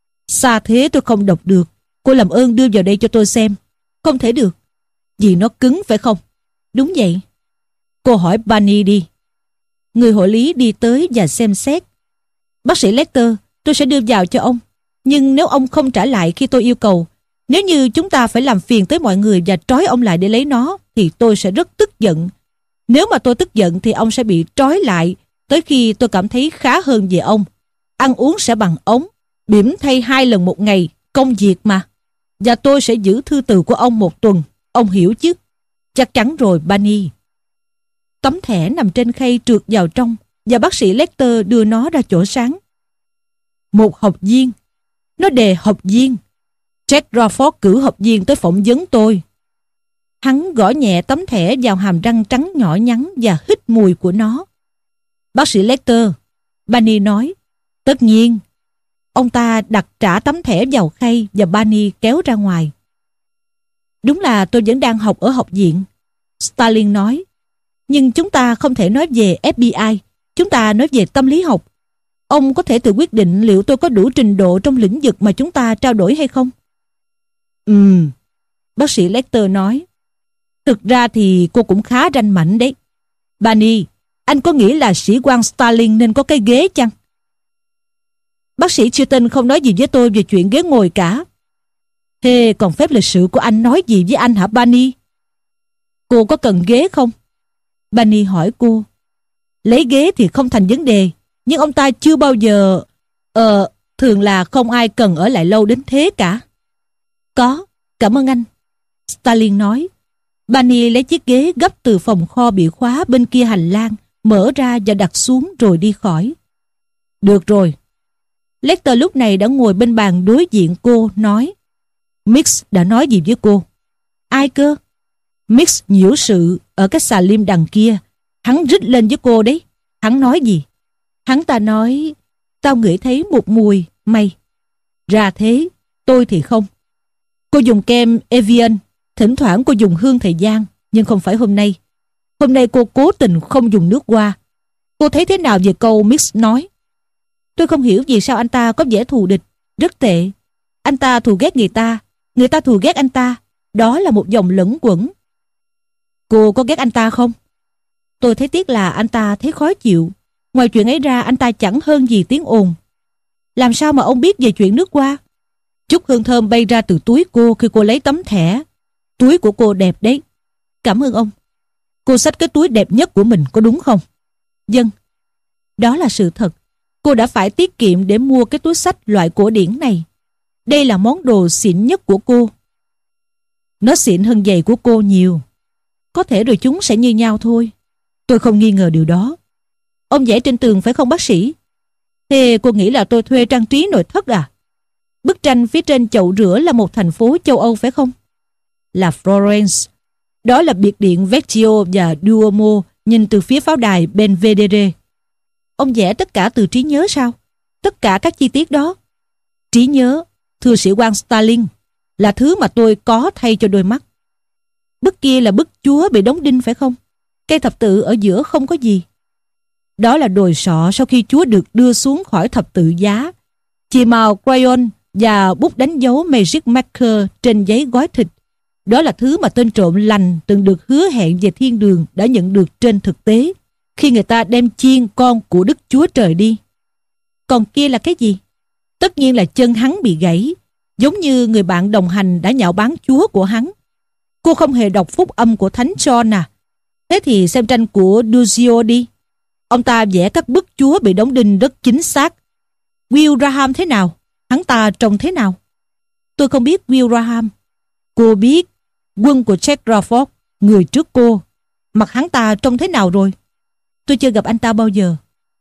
Xa thế tôi không đọc được. Cô làm ơn đưa vào đây cho tôi xem. Không thể được. Vì nó cứng phải không? Đúng vậy. Cô hỏi Bunny đi. Người hộ lý đi tới và xem xét. Bác sĩ Lecter, tôi sẽ đưa vào cho ông. Nhưng nếu ông không trả lại khi tôi yêu cầu, nếu như chúng ta phải làm phiền tới mọi người và trói ông lại để lấy nó, thì tôi sẽ rất tức giận. Nếu mà tôi tức giận thì ông sẽ bị trói lại tới khi tôi cảm thấy khá hơn về ông. Ăn uống sẽ bằng ống, bỉm thay hai lần một ngày, công việc mà. Và tôi sẽ giữ thư từ của ông một tuần. Ông hiểu chứ? Chắc chắn rồi, Bunny. Tấm thẻ nằm trên khay trượt vào trong và bác sĩ Lecter đưa nó ra chỗ sáng. Một học viên. Nó đề học viên. Jack Crawford cử học viên tới phỏng vấn tôi. Hắn gõ nhẹ tấm thẻ vào hàm răng trắng nhỏ nhắn và hít mùi của nó. Bác sĩ Lecter, Bunny nói. Tất nhiên. Ông ta đặt trả tấm thẻ vào khay và Bunny kéo ra ngoài. Đúng là tôi vẫn đang học ở học viện, Starling nói. Nhưng chúng ta không thể nói về ép bê i. Chúng ta nói về tâm lý học. Ông có thể tự quyết định liệu tôi có đủ trình độ trong lĩnh vực mà chúng ta trao đổi hay không? Ừm, bác sĩ Lecter nói. Thực ra thì cô cũng khá ranh mãnh đấy. Bunny, anh có nghĩ là sĩ quan Starling nên có cái ghế chăng? Bác sĩ Chilton không nói gì với tôi về chuyện ghế ngồi cả. Thế còn phép lịch sự của anh nói gì với anh hả Bunny? Cô có cần ghế không? Bunny hỏi cô. Lấy ghế thì không thành vấn đề, nhưng ông ta chưa bao giờ... Ờ, thường là không ai cần ở lại lâu đến thế cả. Có, cảm ơn anh, Starling nói. Bunny lấy chiếc ghế gấp từ phòng kho bị khóa bên kia hành lang, mở ra và đặt xuống rồi đi khỏi. Được rồi. Lecter lúc này đã ngồi bên bàn đối diện cô, nói. Mix đã nói gì với cô? Ai cơ? Mix nhiễu sự ở cái xà lim đằng kia. Hắn rít lên với cô đấy. Hắn nói gì? Hắn ta nói, tao ngửi thấy một mùi, mày. Ra thế, tôi thì không. Cô dùng kem Evian, thỉnh thoảng cô dùng hương thời gian, nhưng không phải hôm nay. Hôm nay cô cố tình không dùng nước hoa. Cô thấy thế nào về câu Mix nói? Tôi không hiểu vì sao anh ta có vẻ thù địch, rất tệ. Anh ta thù ghét người ta, người ta thù ghét anh ta. Đó là một dòng lẫn quẩn. Cô có ghét anh ta không? Tôi thấy tiếc là anh ta thấy khó chịu. Ngoài chuyện ấy ra anh ta chẳng hơn gì tiếng ồn. Làm sao mà ông biết về chuyện nước hoa? Chút hương thơm bay ra từ túi cô khi cô lấy tấm thẻ. Túi của cô đẹp đấy. Cảm ơn ông. Cô xách cái túi đẹp nhất của mình có đúng không? Vâng. Đó là sự thật. Cô đã phải tiết kiệm để mua cái túi xách loại cổ điển này. Đây là món đồ xịn nhất của cô. Nó xịn hơn giày của cô nhiều. Có thể rồi chúng sẽ như nhau thôi. Tôi không nghi ngờ điều đó. Ông vẽ trên tường phải không bác sĩ? Thế cô nghĩ là tôi thuê trang trí nội thất à? Bức tranh phía trên chậu rửa là một thành phố châu Âu phải không? Là Florence. Đó là biệt điện Vecchio và Duomo nhìn từ phía pháo đài Belvedere. Ông vẽ tất cả từ trí nhớ sao? Tất cả các chi tiết đó? Trí nhớ, thưa sĩ quan Stalin, là thứ mà tôi có thay cho đôi mắt. Bức kia là bức Chúa bị đóng đinh phải không? Cây thập tự ở giữa không có gì. Đó là đồi sọ sau khi Chúa được đưa xuống khỏi thập tự giá. Chì màu crayon và bút đánh dấu Magic Marker trên giấy gói thịt. Đó là thứ mà tên trộm lành từng được hứa hẹn về thiên đường đã nhận được trên thực tế khi người ta đem chiên con của Đức Chúa Trời đi. Còn kia là cái gì? Tất nhiên là chân hắn bị gãy, giống như người bạn đồng hành đã nhạo báng Chúa của hắn. Cô không hề đọc phúc âm của Thánh John à? Thế thì xem tranh của Duccio đi. Ông ta vẽ các bức Chúa bị đóng đinh rất chính xác. Will Graham thế nào? Hắn ta trông thế nào? Tôi không biết Will Graham. Cô biết quân của Jack Crawford, người trước cô. Mặt hắn ta trông thế nào rồi? Tôi chưa gặp anh ta bao giờ.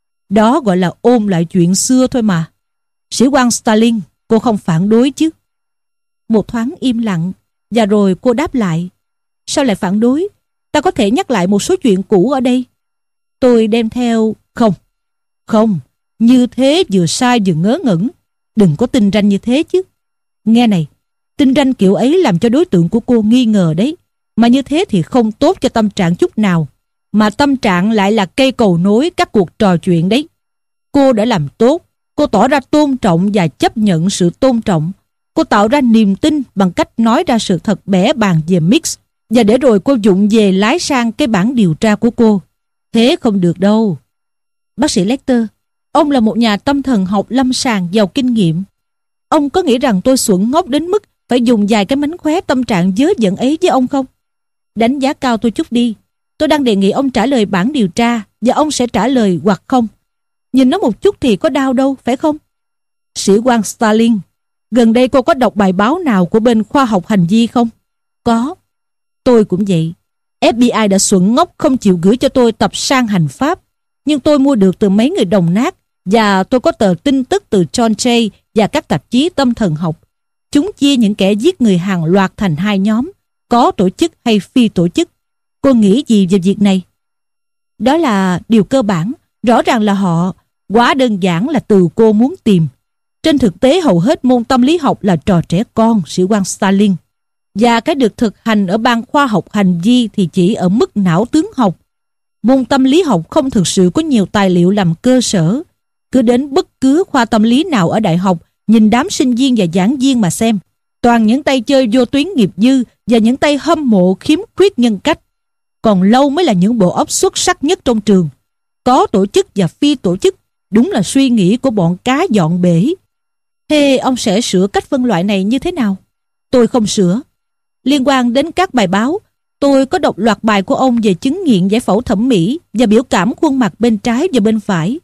Đó gọi là ôn lại chuyện xưa thôi mà. Sĩ quan Stalin, cô không phản đối chứ? Một thoáng im lặng, và rồi cô đáp lại. Sao lại phản đối? Ta có thể nhắc lại một số chuyện cũ ở đây. Tôi đem theo... Không, không, như thế vừa sai vừa ngớ ngẩn. Đừng có tinh ranh như thế chứ. Nghe này, tinh ranh kiểu ấy làm cho đối tượng của cô nghi ngờ đấy. Mà như thế thì không tốt cho tâm trạng chút nào. Mà tâm trạng lại là cây cầu nối các cuộc trò chuyện đấy. Cô đã làm tốt. Cô tỏ ra tôn trọng và chấp nhận sự tôn trọng. Cô tạo ra niềm tin bằng cách nói ra sự thật bẽ bàng về Mix. Và để rồi cô dụng về lái sang cái bản điều tra của cô. Thế không được đâu. Bác sĩ Lecter, ông là một nhà tâm thần học lâm sàng giàu kinh nghiệm. Ông có nghĩ rằng tôi xuẩn ngốc đến mức phải dùng vài cái mánh khóe tâm trạng dớ dẫn ấy với ông không? Đánh giá cao tôi chút đi. Tôi đang đề nghị ông trả lời bản điều tra và ông sẽ trả lời hoặc không. Nhìn nó một chút thì có đau đâu, phải không? Sĩ quan Stalin, gần đây cô có đọc bài báo nào của bên khoa học hành vi không? Có. Tôi cũng vậy. ép bê i đã xuẩn ngốc không chịu gửi cho tôi tập sang hành pháp. Nhưng tôi mua được từ mấy người đồng nát và tôi có tờ tin tức từ John Jay và các tạp chí tâm thần học. Chúng chia những kẻ giết người hàng loạt thành hai nhóm, có tổ chức hay phi tổ chức. Cô nghĩ gì về việc này? Đó là điều cơ bản. Rõ ràng là họ. Quá đơn giản là từ cô muốn tìm. Trên thực tế hầu hết môn tâm lý học là trò trẻ con, sĩ quan Stalin. Và cái được thực hành ở ban khoa học hành vi thì chỉ ở mức não tướng học. Môn tâm lý học không thực sự có nhiều tài liệu làm cơ sở. Cứ đến bất cứ khoa tâm lý nào ở đại học, nhìn đám sinh viên và giảng viên mà xem. Toàn những tay chơi vô tuyến nghiệp dư và những tay hâm mộ khiếm khuyết nhân cách. Còn lâu mới là những bộ óc xuất sắc nhất trong trường. Có tổ chức và phi tổ chức, đúng là suy nghĩ của bọn cá dọn bể. Thế ông sẽ sửa cách phân loại này như thế nào? Tôi không sửa. Liên quan đến các bài báo, tôi có đọc loạt bài của ông về chứng nghiện giải phẫu thẩm mỹ và biểu cảm khuôn mặt bên trái và bên phải.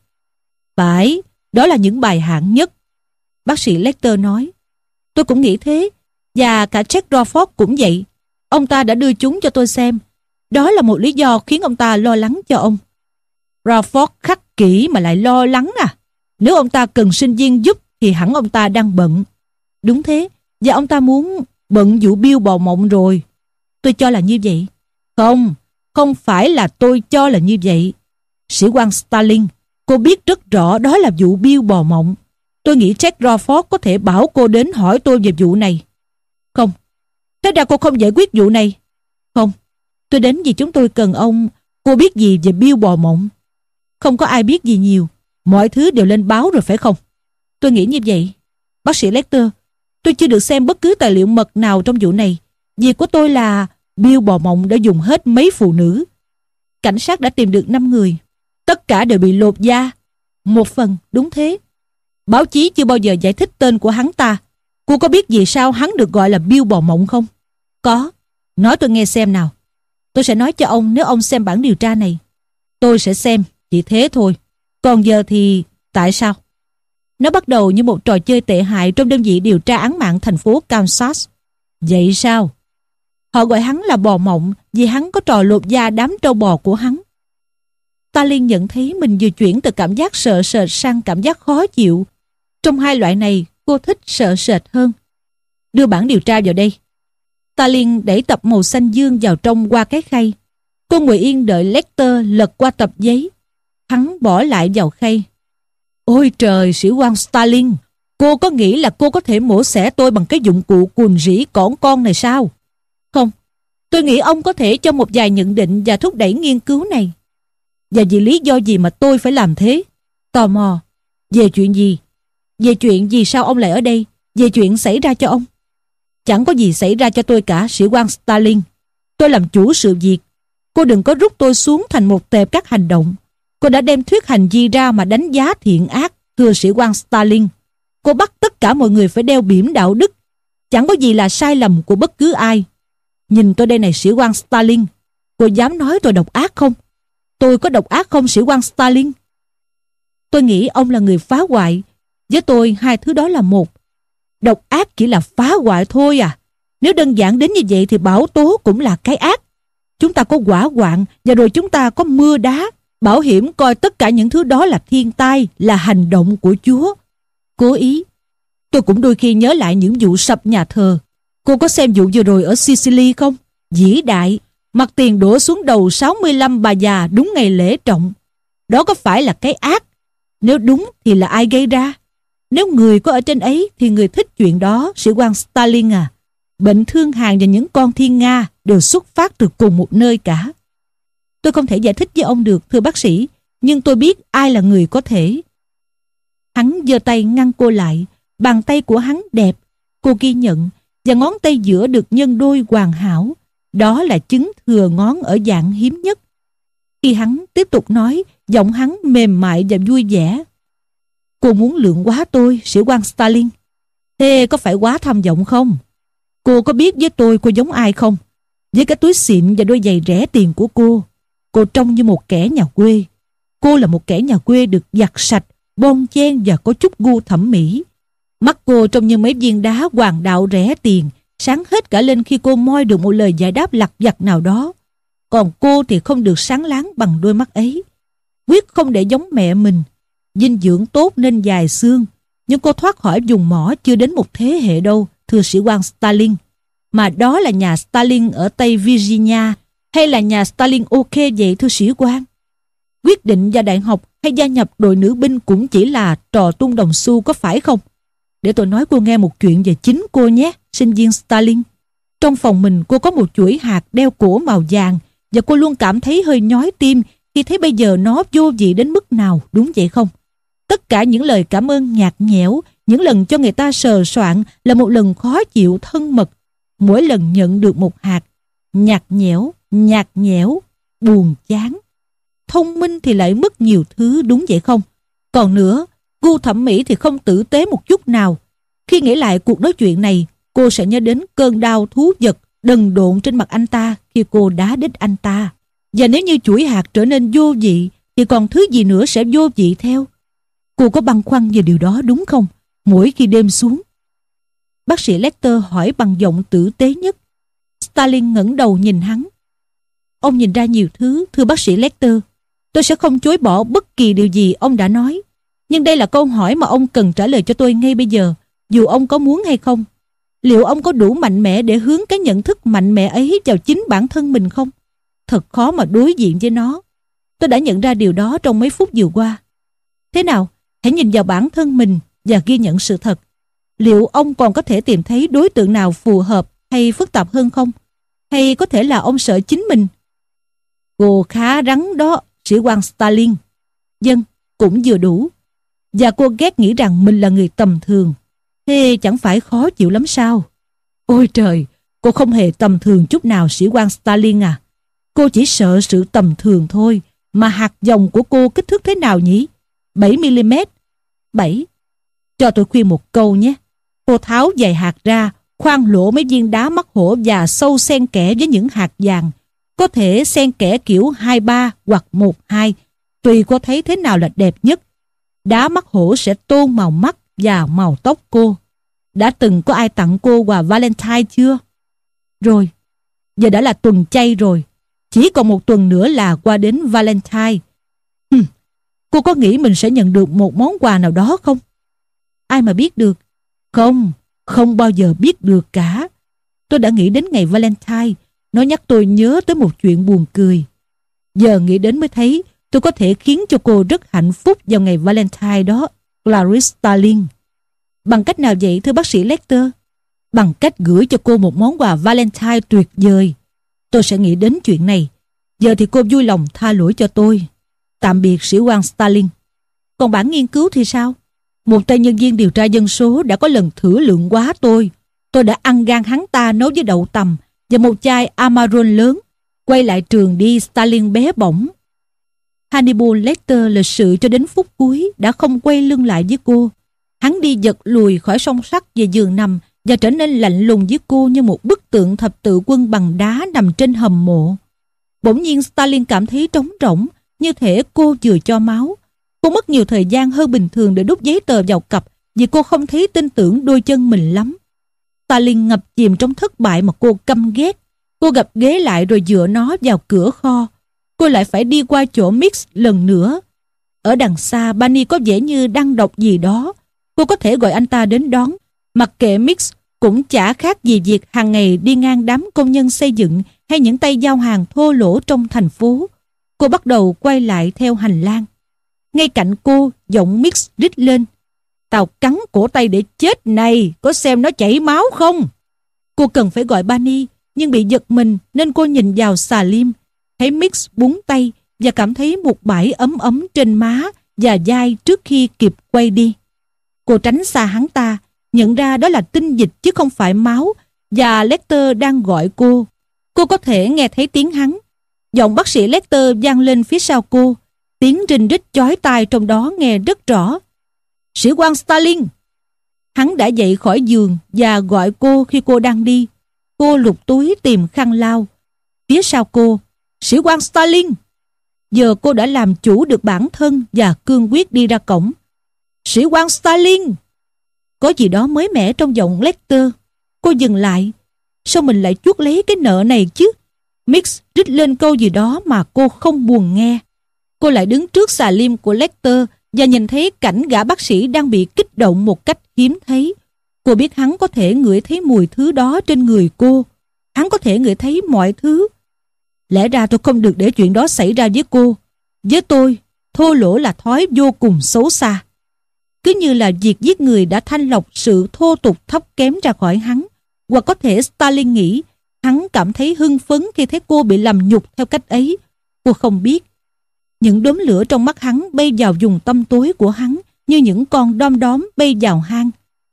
Phải, đó là những bài hạng nhất. Bác sĩ Lecter nói. Tôi cũng nghĩ thế, và cả Jack Crawford cũng vậy. Ông ta đã đưa chúng cho tôi xem. Đó là một lý do khiến ông ta lo lắng cho ông. Crawford khắc kỷ mà lại lo lắng à? Nếu ông ta cần sinh viên giúp thì hẳn ông ta đang bận. Đúng thế, và ông ta muốn bận vụ Bill bò mộng rồi. Tôi cho là như vậy. Không, không phải là tôi cho là như vậy. Sĩ quan Stalin, cô biết rất rõ đó là vụ Bill bò mộng. Tôi nghĩ Jack Crawford có thể bảo cô đến hỏi tôi về vụ này. Không. Thế ra cô không giải quyết vụ này? Không. Tôi đến vì chúng tôi cần ông. Cô biết gì về Bill bò mộng? Không có ai biết gì nhiều. Mọi thứ đều lên báo rồi phải không? Tôi nghĩ như vậy. Bác sĩ Lecter, tôi chưa được xem bất cứ tài liệu mật nào trong vụ này. Việc của tôi là Bill bò mộng đã dùng hết mấy phụ nữ. Cảnh sát đã tìm được năm người. Tất cả đều bị lột da. Một phần, đúng thế. Báo chí chưa bao giờ giải thích tên của hắn ta. Cô có biết vì sao hắn được gọi là Bill bò mộng không? Có. Nói tôi nghe xem nào. Tôi sẽ nói cho ông nếu ông xem bản điều tra này. Tôi sẽ xem, chỉ thế thôi. Còn giờ thì... tại sao? Nó bắt đầu như một trò chơi tệ hại trong đơn vị điều tra án mạng thành phố Kansas. Vậy sao? Họ gọi hắn là bò mộng vì hắn có trò lột da đám trâu bò của hắn. Stalin nhận thấy mình vừa chuyển từ cảm giác sợ sệt sang cảm giác khó chịu. Trong hai loại này, cô thích sợ sệt hơn. Đưa bản điều tra vào đây. Stalin đẩy tập màu xanh dương vào trong qua cái khay. Cô ngồi yên đợi Lecter lật qua tập giấy. Hắn bỏ lại vào khay. Ôi trời, sĩ quan Stalin, Cô có nghĩ là cô có thể mổ xẻ tôi bằng cái dụng cụ cùn rỉ cỏn con này sao? Không, tôi nghĩ ông có thể cho một vài nhận định và thúc đẩy nghiên cứu này. Và vì lý do gì mà tôi phải làm thế? Tò mò. Về chuyện gì? Về chuyện vì sao ông lại ở đây? Về chuyện xảy ra cho ông? Chẳng có gì xảy ra cho tôi cả, sĩ quan Stalin. Tôi làm chủ sự việc. Cô đừng có rút tôi xuống thành một tệp các hành động. Cô đã đem thuyết hành vi ra mà đánh giá thiện ác, thưa sĩ quan Stalin. Cô bắt tất cả mọi người phải đeo bỉm đạo đức. Chẳng có gì là sai lầm của bất cứ ai. Nhìn tôi đây này, sĩ quan Stalin. Cô dám nói tôi độc ác không? Tôi có độc ác không, sĩ quan Stalin? Tôi nghĩ ông là người phá hoại. Với tôi, hai thứ đó là một. Độc ác chỉ là phá hoại thôi à. Nếu đơn giản đến như vậy thì bão tố cũng là cái ác. Chúng ta có hỏa hoạn và rồi chúng ta có mưa đá. Bảo hiểm coi tất cả những thứ đó là thiên tai, là hành động của Chúa. Cố ý. Tôi cũng đôi khi nhớ lại những vụ sập nhà thờ. Cô có xem vụ vừa rồi ở Sicily không? Vĩ đại. Mặt tiền đổ xuống đầu sáu mươi lăm bà già đúng ngày lễ trọng. Đó có phải là cái ác? Nếu đúng thì là ai gây ra? Nếu người có ở trên ấy thì người thích chuyện đó, sĩ quan Stalin à. Bệnh thương hàn và những con thiên nga đều xuất phát từ cùng một nơi cả. Tôi không thể giải thích với ông được, thưa bác sĩ, nhưng tôi biết ai là người có thể. Hắn giơ tay ngăn cô lại. Bàn tay của hắn đẹp, cô ghi nhận, và ngón tay giữa được nhân đôi hoàn hảo. Đó là chứng thừa ngón ở dạng hiếm nhất. Khi hắn tiếp tục nói, giọng hắn mềm mại và vui vẻ. Cô muốn lượng hóa tôi, sĩ quan Stalin. Thế có phải quá tham vọng không? Cô có biết với tôi cô giống ai không? Với cái túi xịn và đôi giày rẻ tiền của cô, cô trông như một kẻ nhà quê. Cô là một kẻ nhà quê được giặt sạch, bon chen và có chút gu thẩm mỹ. Mắt cô trông như mấy viên đá hoàng đạo rẻ tiền, sáng hết cả lên khi cô moi được một lời giải đáp lặt vặt nào đó. Còn cô thì không được sáng láng bằng đôi mắt ấy. Quyết không để giống mẹ mình. Dinh dưỡng tốt nên dài xương, nhưng cô thoát khỏi vùng mỏ chưa đến một thế hệ đâu, thưa sĩ quan Stalin. Mà đó là nhà Stalin ở Tây Virginia hay là nhà Stalin ok vậy, thưa sĩ quan? Quyết định vào đại học hay gia nhập đội nữ binh cũng chỉ là trò tung đồng xu, có phải không? Để tôi nói cô nghe một chuyện về chính cô nhé, sinh viên Stalin. Trong phòng mình cô có một chuỗi hạt đeo cổ màu vàng, và cô luôn cảm thấy hơi nhói tim khi thấy bây giờ nó vô vị đến mức nào, đúng vậy không? Tất cả những lời cảm ơn nhạt nhẽo, những lần cho người ta sờ soạn là một lần khó chịu thân mật. Mỗi lần nhận được một hạt, nhạt nhẽo, nhạt nhẽo, buồn chán. Thông minh thì lại mất nhiều thứ, đúng vậy không? Còn nữa, gu thẩm mỹ thì không tử tế một chút nào. Khi nghĩ lại cuộc nói chuyện này, cô sẽ nhớ đến cơn đau thú vật đần độn trên mặt anh ta khi cô đá đít anh ta. Và nếu như chuỗi hạt trở nên vô vị, thì còn thứ gì nữa sẽ vô vị theo. Cô có băn khoăn về điều đó đúng không? Mỗi khi đêm xuống. Bác sĩ Lecter hỏi bằng giọng tử tế nhất. Stalin ngẩng đầu nhìn hắn. Ông nhìn ra nhiều thứ, thưa bác sĩ Lecter. Tôi sẽ không chối bỏ bất kỳ điều gì ông đã nói. Nhưng đây là câu hỏi mà ông cần trả lời cho tôi ngay bây giờ, dù ông có muốn hay không. Liệu ông có đủ mạnh mẽ để hướng cái nhận thức mạnh mẽ ấy vào chính bản thân mình không? Thật khó mà đối diện với nó. Tôi đã nhận ra điều đó trong mấy phút vừa qua. Thế nào? Hãy nhìn vào bản thân mình và ghi nhận sự thật. Liệu ông còn có thể tìm thấy đối tượng nào phù hợp hay phức tạp hơn không? Hay có thể là ông sợ chính mình? Cô khá rắn đó, sĩ quan Stalin. Vâng, cũng vừa đủ. Và cô ghét nghĩ rằng mình là người tầm thường. Thế chẳng phải khó chịu lắm sao? Ôi trời, cô không hề tầm thường chút nào, sĩ quan Stalin à. Cô chỉ sợ sự tầm thường thôi. Mà hạt dòng của cô kích thước thế nào nhỉ? bảy mi li mét. bảy. Cho tôi khuyên một câu nhé. Cô tháo vài hạt ra, khoan lỗ mấy viên đá mắc hổ và sâu xen kẽ với những hạt vàng. Có thể xen kẽ kiểu hai ba hoặc một hai, tùy cô thấy thế nào là đẹp nhất. Đá mắc hổ sẽ tôn màu mắt và màu tóc cô. Đã từng có ai tặng cô quà Valentine chưa? Rồi, giờ đã là tuần chay rồi. Chỉ còn một tuần nữa là qua đến Valentine. Hừm, cô có nghĩ mình sẽ nhận được một món quà nào đó không? Ai mà biết được. Không, không bao giờ biết được cả. Tôi đã nghĩ đến ngày Valentine. Nó nhắc tôi nhớ tới một chuyện buồn cười. Giờ nghĩ đến mới thấy tôi có thể khiến cho cô rất hạnh phúc vào ngày Valentine đó, Clarice Starling. Bằng cách nào vậy thưa bác sĩ Lecter? Bằng cách gửi cho cô một món quà Valentine tuyệt vời. Tôi sẽ nghĩ đến chuyện này. Giờ thì cô vui lòng tha lỗi cho tôi. Tạm biệt sĩ quan Starling. Còn bản nghiên cứu thì sao? Một tay nhân viên điều tra dân số đã có lần thử lượng quá tôi. Tôi đã ăn gan hắn ta nấu với đậu tằm và một chai Amarone lớn. Quay lại trường đi, Starling bé bỏng. Hannibal Lecter lịch sự cho đến phút cuối đã không quay lưng lại với cô. Hắn đi giật lùi khỏi song sắt về giường nằm và trở nên lạnh lùng với cô như một bức tượng thập tự quân bằng đá nằm trên hầm mộ. Bỗng nhiên Starling cảm thấy trống rỗng, như thể cô vừa cho máu. Cô mất nhiều thời gian hơn bình thường để đút giấy tờ vào cặp vì cô không thấy tin tưởng đôi chân mình lắm. Starling ngập chìm trong thất bại mà cô căm ghét. Cô gập ghế lại rồi dựa nó vào cửa kho. Cô lại phải đi qua chỗ Mix lần nữa. Ở đằng xa, Barney có vẻ như đang đọc gì đó. Cô có thể gọi anh ta đến đón. Mặc kệ Mix cũng chả khác gì việc hàng ngày đi ngang đám công nhân xây dựng hay những tay giao hàng thô lỗ trong thành phố. Cô bắt đầu quay lại theo hành lang. Ngay cạnh cô, giọng Mix rít lên: "Tao cắn cổ tay để chết này, có xem nó chảy máu không?" Cô cần phải gọi Barney, nhưng bị giật mình nên cô nhìn vào xà lim, thấy Mix búng tay và cảm thấy một bãi ấm ấm trên má và vai trước khi kịp quay đi. Cô tránh xa hắn ta, nhận ra đó là tinh dịch chứ không phải máu, và Lecter đang gọi cô. Cô có thể nghe thấy tiếng hắn. Giọng bác sĩ Lecter vang lên phía sau cô, tiếng rinh rít chói tai trong đó nghe rất rõ. "Sĩ quan Starling!" Hắn đã dậy khỏi giường và gọi cô khi cô đang đi. Cô lục túi tìm khăn lau. Phía sau cô: "Sĩ quan Starling!" Giờ cô đã làm chủ được bản thân và cương quyết đi ra cổng. "Sĩ quan Starling!" Có gì đó mới mẻ trong giọng Lecter. Cô dừng lại. Sao mình lại chuốc lấy cái nợ này chứ? Mix rít lên câu gì đó mà cô không buồn nghe. Cô lại đứng trước xà lim của Lecter và nhìn thấy cảnh gã bác sĩ đang bị kích động một cách hiếm thấy. Cô biết hắn có thể ngửi thấy mùi thứ đó trên người cô. Hắn có thể ngửi thấy mọi thứ. Lẽ ra tôi không được để chuyện đó xảy ra với cô. Với tôi, thô lỗ là thói vô cùng xấu xa. Cứ như là việc giết người đã thanh lọc sự thô tục thấp kém ra khỏi hắn. Hoặc có thể Starling nghĩ hắn cảm thấy hưng phấn khi thấy cô bị làm nhục theo cách ấy. Cô không biết. Những đốm lửa trong mắt hắn bay vào vùng tâm tối của hắn như những con đom đóm bay vào hang.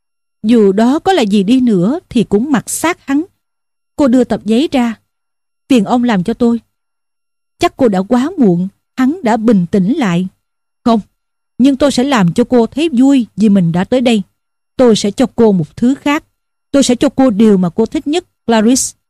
Dù đó có là gì đi nữa thì cũng mặc xác hắn. Cô đưa tập giấy ra. "Phiền ông làm cho tôi." Chắc cô đã quá muộn. Hắn đã bình tĩnh lại. "Không, nhưng tôi sẽ làm cho cô thấy vui vì mình đã tới đây. Tôi sẽ cho cô một thứ khác. Tôi sẽ cho cô điều mà cô thích nhất, Clarice."